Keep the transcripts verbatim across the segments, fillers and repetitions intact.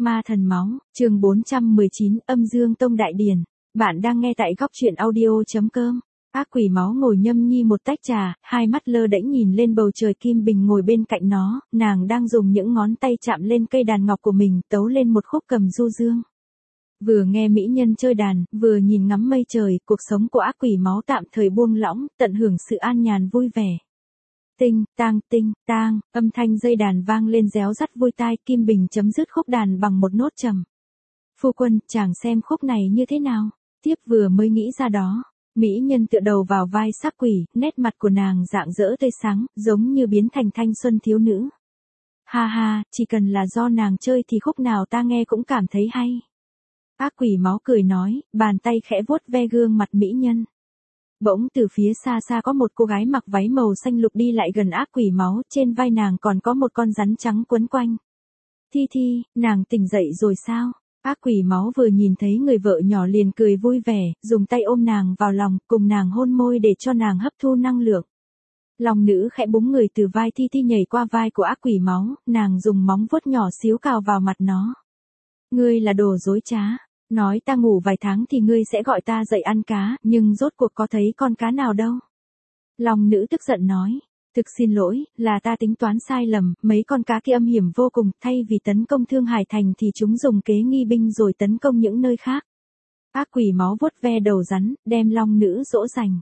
Ma thần máu, chương bốn trăm mười chín, Âm Dương Tông Đại Điển. Bạn đang nghe tại góc truyện audio.com. Ác quỷ máu ngồi nhâm nhi một tách trà, hai mắt lơ đễnh nhìn lên bầu trời. Kim Bình ngồi bên cạnh nó, nàng đang dùng những ngón tay chạm lên cây đàn ngọc của mình, tấu lên một khúc cầm du dương. Vừa nghe mỹ nhân chơi đàn, vừa nhìn ngắm mây trời, cuộc sống của ác quỷ máu tạm thời buông lỏng, tận hưởng sự an nhàn vui vẻ. Tinh, tang, tinh, tang, âm thanh dây đàn vang lên réo rắt vui tai. Kim Bình chấm dứt khúc đàn bằng một nốt trầm. Phu quân, chàng xem khúc này như thế nào? Tiếp vừa mới nghĩ ra đó. Mỹ nhân tựa đầu vào vai sắc quỷ, nét mặt của nàng rạng rỡ tươi sáng, giống như biến thành thanh xuân thiếu nữ. Ha ha, chỉ cần là do nàng chơi thì khúc nào ta nghe cũng cảm thấy hay. Ác quỷ máu cười nói, bàn tay khẽ vuốt ve gương mặt mỹ nhân. Bỗng từ phía xa xa có một cô gái mặc váy màu xanh lục đi lại gần ác quỷ máu, trên vai nàng còn có một con rắn trắng quấn quanh. Thi Thi, nàng tỉnh dậy rồi sao? Ác quỷ máu vừa nhìn thấy người vợ nhỏ liền cười vui vẻ, dùng tay ôm nàng vào lòng, cùng nàng hôn môi để cho nàng hấp thu năng lượng. Lòng nữ khẽ búng người từ vai Thi Thi nhảy qua vai của ác quỷ máu, nàng dùng móng vuốt nhỏ xíu cào vào mặt nó. Ngươi là đồ dối trá. Nói ta ngủ vài tháng thì ngươi sẽ gọi ta dậy ăn cá, nhưng rốt cuộc có thấy con cá nào đâu. Lòng nữ tức giận nói, thực xin lỗi, là ta tính toán sai lầm, mấy con cá kia âm hiểm vô cùng, thay vì tấn công Thương Hải Thành thì chúng dùng kế nghi binh rồi tấn công những nơi khác. Ác quỷ máu vuốt ve đầu rắn, đem long nữ dỗ dành.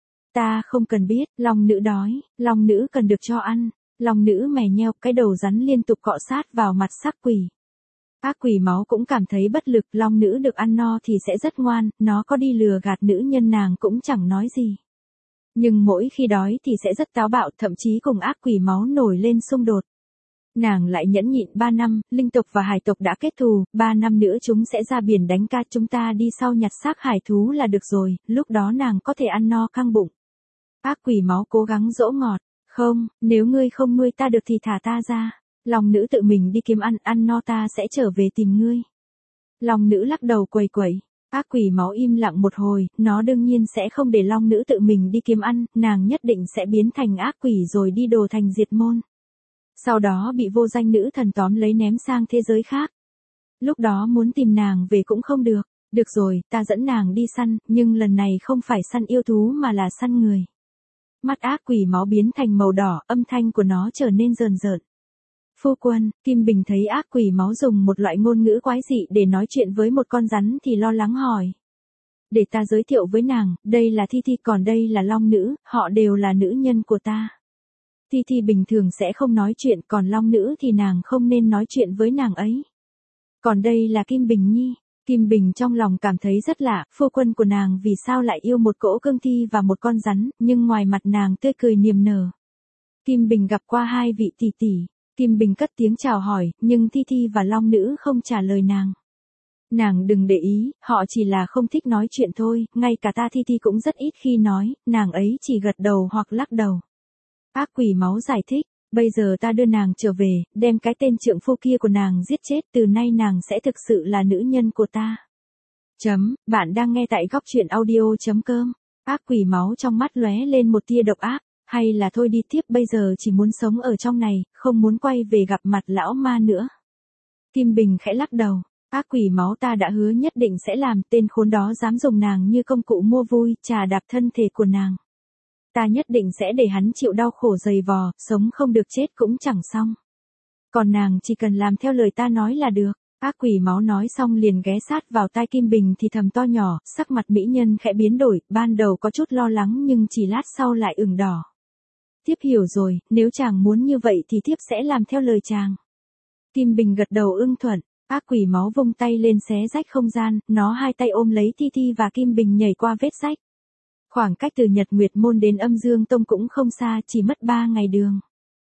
Ta không cần biết, long nữ đói, long nữ cần được cho ăn, long nữ mè nheo, cái đầu rắn liên tục cọ sát vào mặt sắc quỷ. Ác quỷ máu cũng cảm thấy bất lực, long nữ được ăn no thì sẽ rất ngoan, nó có đi lừa gạt nữ nhân nàng cũng chẳng nói gì. Nhưng mỗi khi đói thì sẽ rất táo bạo, thậm chí cùng ác quỷ máu nổi lên xung đột. Nàng lại nhẫn nhịn ba năm, linh tộc và hải tộc đã kết thù, ba năm nữa chúng sẽ ra biển đánh cá, chúng ta đi sau nhặt xác hải thú là được rồi, lúc đó nàng có thể ăn no căng bụng. Ác quỷ máu cố gắng dỗ ngọt, không, nếu ngươi không nuôi ta được thì thả ta ra. Long nữ tự mình đi kiếm ăn, ăn no ta sẽ trở về tìm ngươi. Long nữ lắc đầu quẩy quẩy. Ác quỷ máu im lặng một hồi, nó đương nhiên sẽ không để long nữ tự mình đi kiếm ăn, nàng nhất định sẽ biến thành ác quỷ rồi đi đồ thành diệt môn. Sau đó bị vô danh nữ thần tóm lấy ném sang thế giới khác. Lúc đó muốn tìm nàng về cũng không được. Được rồi, ta dẫn nàng đi săn, nhưng lần này không phải săn yêu thú mà là săn người. Mắt ác quỷ máu biến thành màu đỏ, âm thanh của nó trở nên rờn rợn. Phu quân, Kim Bình thấy ác quỷ máu dùng một loại ngôn ngữ quái dị để nói chuyện với một con rắn thì lo lắng hỏi. Để ta giới thiệu với nàng, đây là Thi Thi, còn đây là long nữ, họ đều là nữ nhân của ta. Thi Thi bình thường sẽ không nói chuyện, còn long nữ thì nàng không nên nói chuyện với nàng ấy. Còn đây là Kim Bình Nhi. Kim Bình trong lòng cảm thấy rất lạ, phu quân của nàng vì sao lại yêu một cỗ cương thi và một con rắn, nhưng ngoài mặt nàng tươi cười niềm nở. Kim Bình gặp qua hai vị tỷ tỷ. Kim Bình cất tiếng chào hỏi, nhưng Thi Thi và long nữ không trả lời nàng. Nàng đừng để ý, họ chỉ là không thích nói chuyện thôi, ngay cả ta Thi Thi cũng rất ít khi nói, nàng ấy chỉ gật đầu hoặc lắc đầu. Ác quỷ máu giải thích, bây giờ ta đưa nàng trở về, đem cái tên trượng phu kia của nàng giết chết, từ nay nàng sẽ thực sự là nữ nhân của ta. Chấm, bạn đang nghe tại góc truyện audio.com. Ác quỷ máu trong mắt lóe lên một tia độc ác. Hay là thôi đi tiếp, bây giờ chỉ muốn sống ở trong này, không muốn quay về gặp mặt lão ma nữa. Kim Bình khẽ lắc đầu, ác quỷ máu ta đã hứa nhất định sẽ làm, tên khốn đó dám dùng nàng như công cụ mua vui, trà đạp thân thể của nàng. Ta nhất định sẽ để hắn chịu đau khổ dày vò, sống không được chết cũng chẳng xong. Còn nàng chỉ cần làm theo lời ta nói là được. Ác quỷ máu nói xong liền ghé sát vào tai Kim Bình thì thầm to nhỏ, sắc mặt mỹ nhân khẽ biến đổi, ban đầu có chút lo lắng nhưng chỉ lát sau lại ửng đỏ. Thiếp hiểu rồi, nếu chàng muốn như vậy thì thiếp sẽ làm theo lời chàng. Kim Bình gật đầu ưng thuận, ác quỷ máu vung tay lên xé rách không gian, nó hai tay ôm lấy Thi Thi và Kim Bình nhảy qua vết rách. Khoảng cách từ Nhật Nguyệt Môn đến Âm Dương Tông cũng không xa, chỉ mất ba ngày đường.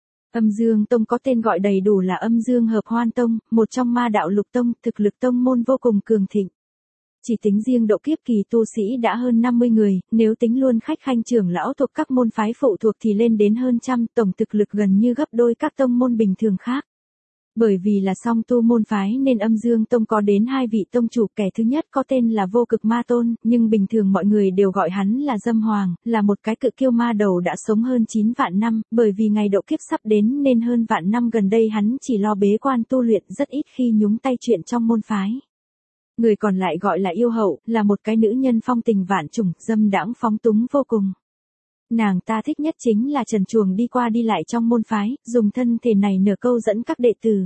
Âm Dương Tông có tên gọi đầy đủ là Âm Dương Hợp Hoan Tông, một trong ma đạo lục tông, thực lực tông môn vô cùng cường thịnh. Chỉ tính riêng độ kiếp kỳ tu sĩ đã hơn năm mươi người, nếu tính luôn khách khanh trưởng lão thuộc các môn phái phụ thuộc thì lên đến hơn trăm, tổng thực lực gần như gấp đôi các tông môn bình thường khác. Bởi vì là song tu môn phái nên Âm Dương Tông có đến hai vị tông chủ, kẻ thứ nhất có tên là Vô Cực Ma Tôn, nhưng bình thường mọi người đều gọi hắn là Dâm Hoàng, là một cái cự kiêu ma đầu đã sống hơn chín vạn năm, bởi vì ngày độ kiếp sắp đến nên hơn vạn năm gần đây hắn chỉ lo bế quan tu luyện, rất ít khi nhúng tay chuyện trong môn phái. Người còn lại gọi là Yêu Hậu, là một cái nữ nhân phong tình vạn trùng, dâm đãng phóng túng vô cùng. Nàng ta thích nhất chính là trần truồng đi qua đi lại trong môn phái, dùng thân thể này nửa câu dẫn các đệ tử.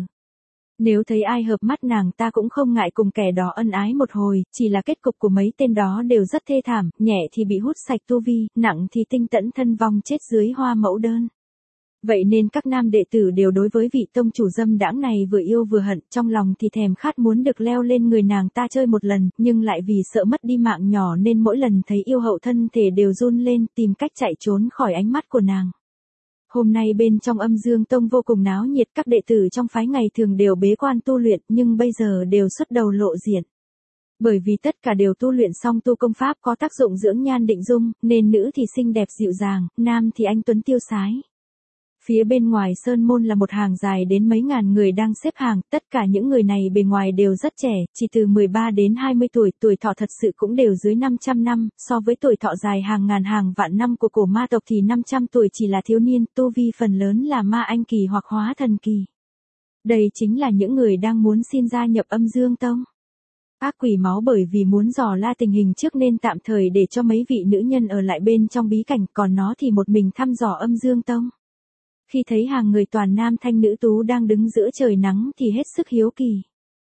Nếu thấy ai hợp mắt nàng ta cũng không ngại cùng kẻ đó ân ái một hồi, chỉ là kết cục của mấy tên đó đều rất thê thảm, nhẹ thì bị hút sạch tu vi, nặng thì tinh tẫn thân vong chết dưới hoa mẫu đơn. Vậy nên các nam đệ tử đều đối với vị tông chủ dâm đãng này vừa yêu vừa hận, trong lòng thì thèm khát muốn được leo lên người nàng ta chơi một lần, nhưng lại vì sợ mất đi mạng nhỏ nên mỗi lần thấy Yêu Hậu thân thể đều run lên, tìm cách chạy trốn khỏi ánh mắt của nàng. Hôm nay bên trong Âm Dương Tông vô cùng náo nhiệt, các đệ tử trong phái ngày thường đều bế quan tu luyện nhưng bây giờ đều xuất đầu lộ diện. Bởi vì tất cả đều tu luyện xong tu công pháp có tác dụng dưỡng nhan định dung, nên nữ thì xinh đẹp dịu dàng, nam thì anh tuấn tiêu sái. Phía bên ngoài sơn môn là một hàng dài đến mấy ngàn người đang xếp hàng, tất cả những người này bề ngoài đều rất trẻ, chỉ từ mười ba đến hai mươi tuổi, tuổi thọ thật sự cũng đều dưới năm trăm năm, so với tuổi thọ dài hàng ngàn hàng vạn năm của cổ ma tộc thì năm trăm tuổi chỉ là thiếu niên, tu vi phần lớn là ma anh kỳ hoặc hóa thần kỳ. Đây chính là những người đang muốn xin gia nhập Âm Dương Tông. Ác quỷ máu bởi vì muốn dò la tình hình trước nên tạm thời để cho mấy vị nữ nhân ở lại bên trong bí cảnh, còn nó thì một mình thăm dò Âm Dương Tông. Khi thấy hàng người toàn nam thanh nữ tú đang đứng giữa trời nắng thì hết sức hiếu kỳ.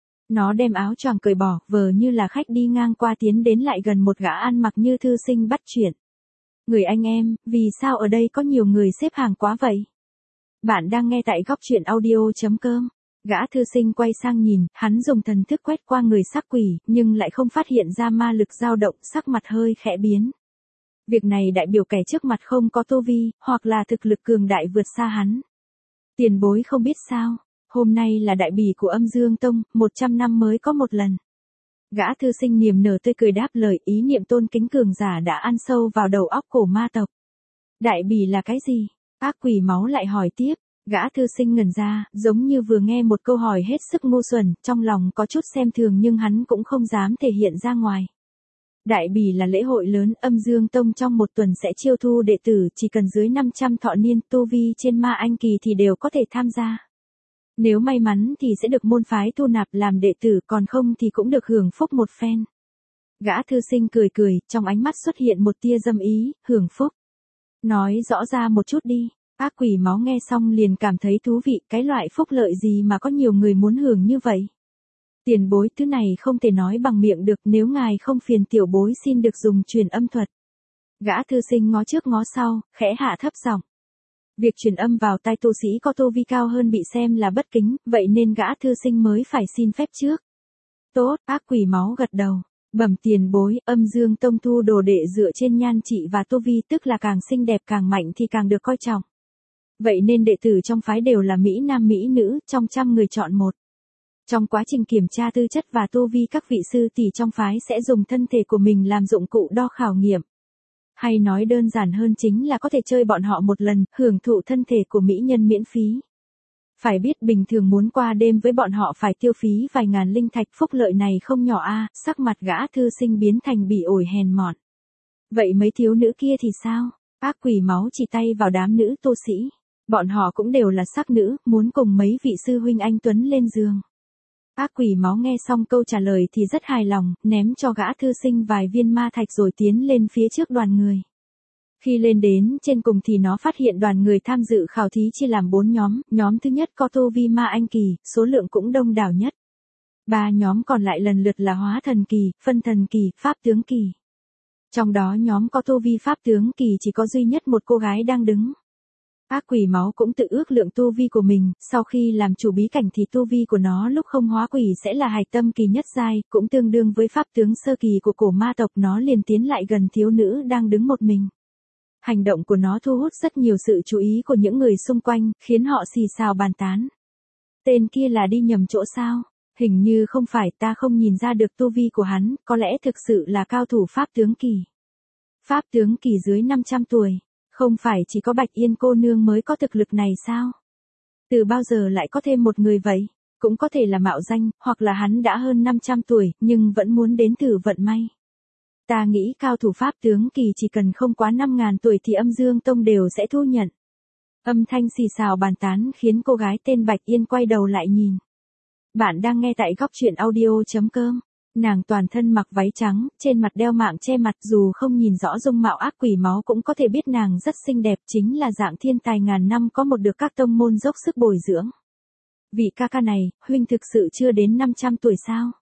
Nó đem áo choàng cởi bỏ, vờ như là khách đi ngang qua tiến đến lại gần một gã ăn mặc như thư sinh bắt chuyện. Người anh em, vì sao ở đây có nhiều người xếp hàng quá vậy? Bạn đang nghe tại góc truyện audio chấm com. Gã thư sinh quay sang nhìn, hắn dùng thần thức quét qua người sắc quỷ, nhưng lại không phát hiện ra ma lực dao động, sắc mặt hơi khẽ biến. Việc này đại biểu kẻ trước mặt không có tu vi, hoặc là thực lực cường đại vượt xa hắn. Tiền bối không biết sao, hôm nay là đại bỉ của Âm Dương Tông, một trăm năm mới có một lần. Gã thư sinh niềm nở tươi cười đáp lời, ý niệm tôn kính cường giả đã ăn sâu vào đầu óc cổ ma tộc. Đại bỉ là cái gì? Ác quỷ máu lại hỏi tiếp. Gã thư sinh ngẩn ra, giống như vừa nghe một câu hỏi hết sức ngu xuẩn, trong lòng có chút xem thường nhưng hắn cũng không dám thể hiện ra ngoài. Đại bỉ là lễ hội lớn, Âm Dương Tông trong một tuần sẽ chiêu thu đệ tử, chỉ cần dưới năm trăm thọ niên, tu vi trên ma anh kỳ thì đều có thể tham gia. Nếu may mắn thì sẽ được môn phái thu nạp làm đệ tử, còn không thì cũng được hưởng phúc một phen. Gã thư sinh cười cười, trong ánh mắt xuất hiện một tia dâm ý, hưởng phúc. Nói rõ ra một chút đi. Ác quỷ máu nghe xong liền cảm thấy thú vị, cái loại phúc lợi gì mà có nhiều người muốn hưởng như vậy. Tiền bối, thứ này không thể nói bằng miệng được, nếu ngài không phiền tiểu bối xin được dùng truyền âm thuật. Gã thư sinh ngó trước ngó sau, khẽ hạ thấp giọng. Việc truyền âm vào tai tu sĩ có tu vi cao hơn bị xem là bất kính, vậy nên gã thư sinh mới phải xin phép trước. Tốt, ác quỷ máu gật đầu. Bẩm tiền bối, Âm Dương Tông thu đồ đệ dựa trên nhan trị và tu vi, tức là càng xinh đẹp càng mạnh thì càng được coi trọng. Vậy nên đệ tử trong phái đều là mỹ nam mỹ nữ, trong trăm người chọn một. Trong quá trình kiểm tra tư chất và tu vi, các vị sư tỷ trong phái sẽ dùng thân thể của mình làm dụng cụ đo khảo nghiệm. Hay nói đơn giản hơn chính là có thể chơi bọn họ một lần, hưởng thụ thân thể của mỹ nhân miễn phí. Phải biết bình thường muốn qua đêm với bọn họ phải tiêu phí vài ngàn linh thạch, phúc lợi này không nhỏ a. Sắc mặt gã thư sinh biến thành bỉ ổi hèn mọn. Vậy mấy thiếu nữ kia thì sao? Ác quỷ máu chỉ tay vào đám nữ tu sĩ. Bọn họ cũng đều là sắc nữ, muốn cùng mấy vị sư huynh anh tuấn lên giường. Ác quỷ máu nghe xong câu trả lời thì rất hài lòng, ném cho gã thư sinh vài viên ma thạch rồi tiến lên phía trước đoàn người. Khi lên đến trên cùng thì nó phát hiện đoàn người tham dự khảo thí chia làm bốn nhóm, nhóm thứ nhất có tu vi ma anh kỳ, số lượng cũng đông đảo nhất. Ba nhóm còn lại lần lượt là hóa thần kỳ, phân thần kỳ, pháp tướng kỳ. Trong đó nhóm có tu vi pháp tướng kỳ chỉ có duy nhất một cô gái đang đứng. Ác quỷ máu cũng tự ước lượng tu vi của mình, sau khi làm chủ bí cảnh thì tu vi của nó lúc không hóa quỷ sẽ là hài tâm kỳ nhất giai, cũng tương đương với pháp tướng sơ kỳ của cổ ma tộc. Nó liền tiến lại gần thiếu nữ đang đứng một mình. Hành động của nó thu hút rất nhiều sự chú ý của những người xung quanh, khiến họ xì xào bàn tán. Tên kia là đi nhầm chỗ sao? Hình như không phải, ta không nhìn ra được tu vi của hắn, có lẽ thực sự là cao thủ pháp tướng kỳ. Pháp tướng kỳ dưới năm trăm tuổi. Không phải chỉ có Bạch Yên cô nương mới có thực lực này sao? Từ bao giờ lại có thêm một người vậy? Cũng có thể là mạo danh, hoặc là hắn đã hơn năm trăm tuổi, nhưng vẫn muốn đến thử vận may. Ta nghĩ cao thủ pháp tướng kỳ chỉ cần không quá năm ngàn tuổi thì âm dương tông đều sẽ thu nhận. Âm thanh xì xào bàn tán khiến cô gái tên Bạch Yên quay đầu lại nhìn. Bạn đang nghe tại góc truyện audio.com. Nàng toàn thân mặc váy trắng, trên mặt đeo mạng che mặt, dù không nhìn rõ dung mạo ác quỷ máu cũng có thể biết nàng rất xinh đẹp, chính là dạng thiên tài ngàn năm có một được các tông môn dốc sức bồi dưỡng. Vị ca ca này, huynh thực sự chưa đến năm trăm tuổi sao?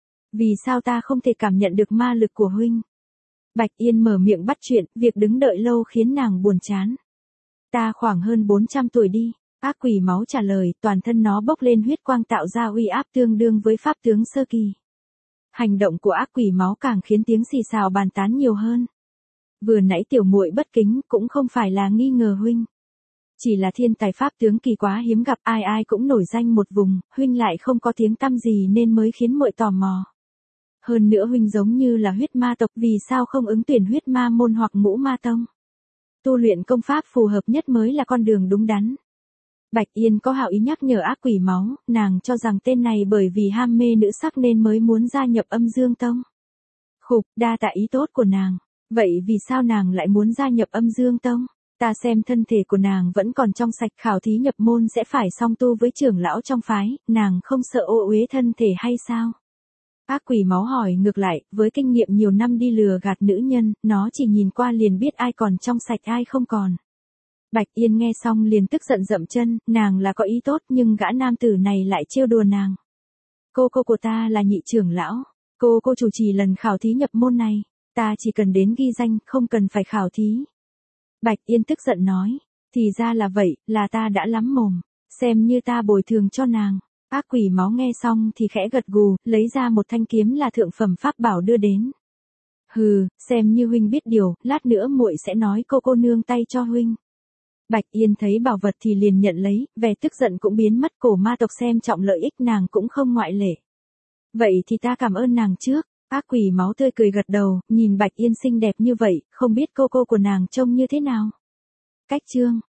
Vì sao ta không thể cảm nhận được ma lực của huynh? Bạch Yên mở miệng bắt chuyện, việc đứng đợi lâu khiến nàng buồn chán. Ta khoảng hơn bốn trăm tuổi đi. Ác quỷ máu trả lời, toàn thân nó bốc lên huyết quang tạo ra uy áp tương đương với pháp tướng sơ kỳ. Hành động của ác quỷ máu càng khiến tiếng xì xào bàn tán nhiều hơn. Vừa nãy tiểu muội bất kính cũng không phải là nghi ngờ huynh. Chỉ là thiên tài pháp tướng kỳ quá hiếm gặp, ai ai cũng nổi danh một vùng, huynh lại không có tiếng tăm gì nên mới khiến muội tò mò. Hơn nữa huynh giống như là huyết ma tộc, vì sao không ứng tuyển huyết ma môn hoặc ngũ ma tông? Tu luyện công pháp phù hợp nhất mới là con đường đúng đắn. Bạch Yên có hảo ý nhắc nhở ác quỷ máu, nàng cho rằng tên này bởi vì ham mê nữ sắc nên mới muốn gia nhập âm dương tông. Khục, đa tạ ý tốt của nàng. Vậy vì sao nàng lại muốn gia nhập âm dương tông? Ta xem thân thể của nàng vẫn còn trong sạch, khảo thí nhập môn sẽ phải song tu với trưởng lão trong phái, nàng không sợ ô uế thân thể hay sao? Ác quỷ máu hỏi ngược lại, với kinh nghiệm nhiều năm đi lừa gạt nữ nhân, nó chỉ nhìn qua liền biết ai còn trong sạch ai không còn. Bạch Yên nghe xong liền tức giận dậm chân, nàng là có ý tốt nhưng gã nam tử này lại trêu đùa nàng. Cô cô của ta là nhị trưởng lão, cô cô chủ trì lần khảo thí nhập môn này, ta chỉ cần đến ghi danh, không cần phải khảo thí. Bạch Yên tức giận nói, thì ra là vậy, là ta đã lắm mồm, xem như ta bồi thường cho nàng. Ác quỷ máu nghe xong thì khẽ gật gù, lấy ra một thanh kiếm là thượng phẩm pháp bảo đưa đến. Hừ, xem như huynh biết điều, lát nữa muội sẽ nói cô cô nương tay cho huynh. Bạch Yên thấy bảo vật thì liền nhận lấy, vẻ tức giận cũng biến mất, cổ ma tộc xem trọng lợi ích nàng cũng không ngoại lệ. Vậy thì ta cảm ơn nàng trước. Ác quỷ máu tươi cười gật đầu, nhìn Bạch Yên xinh đẹp như vậy, không biết cô cô của nàng trông như thế nào. Cách chương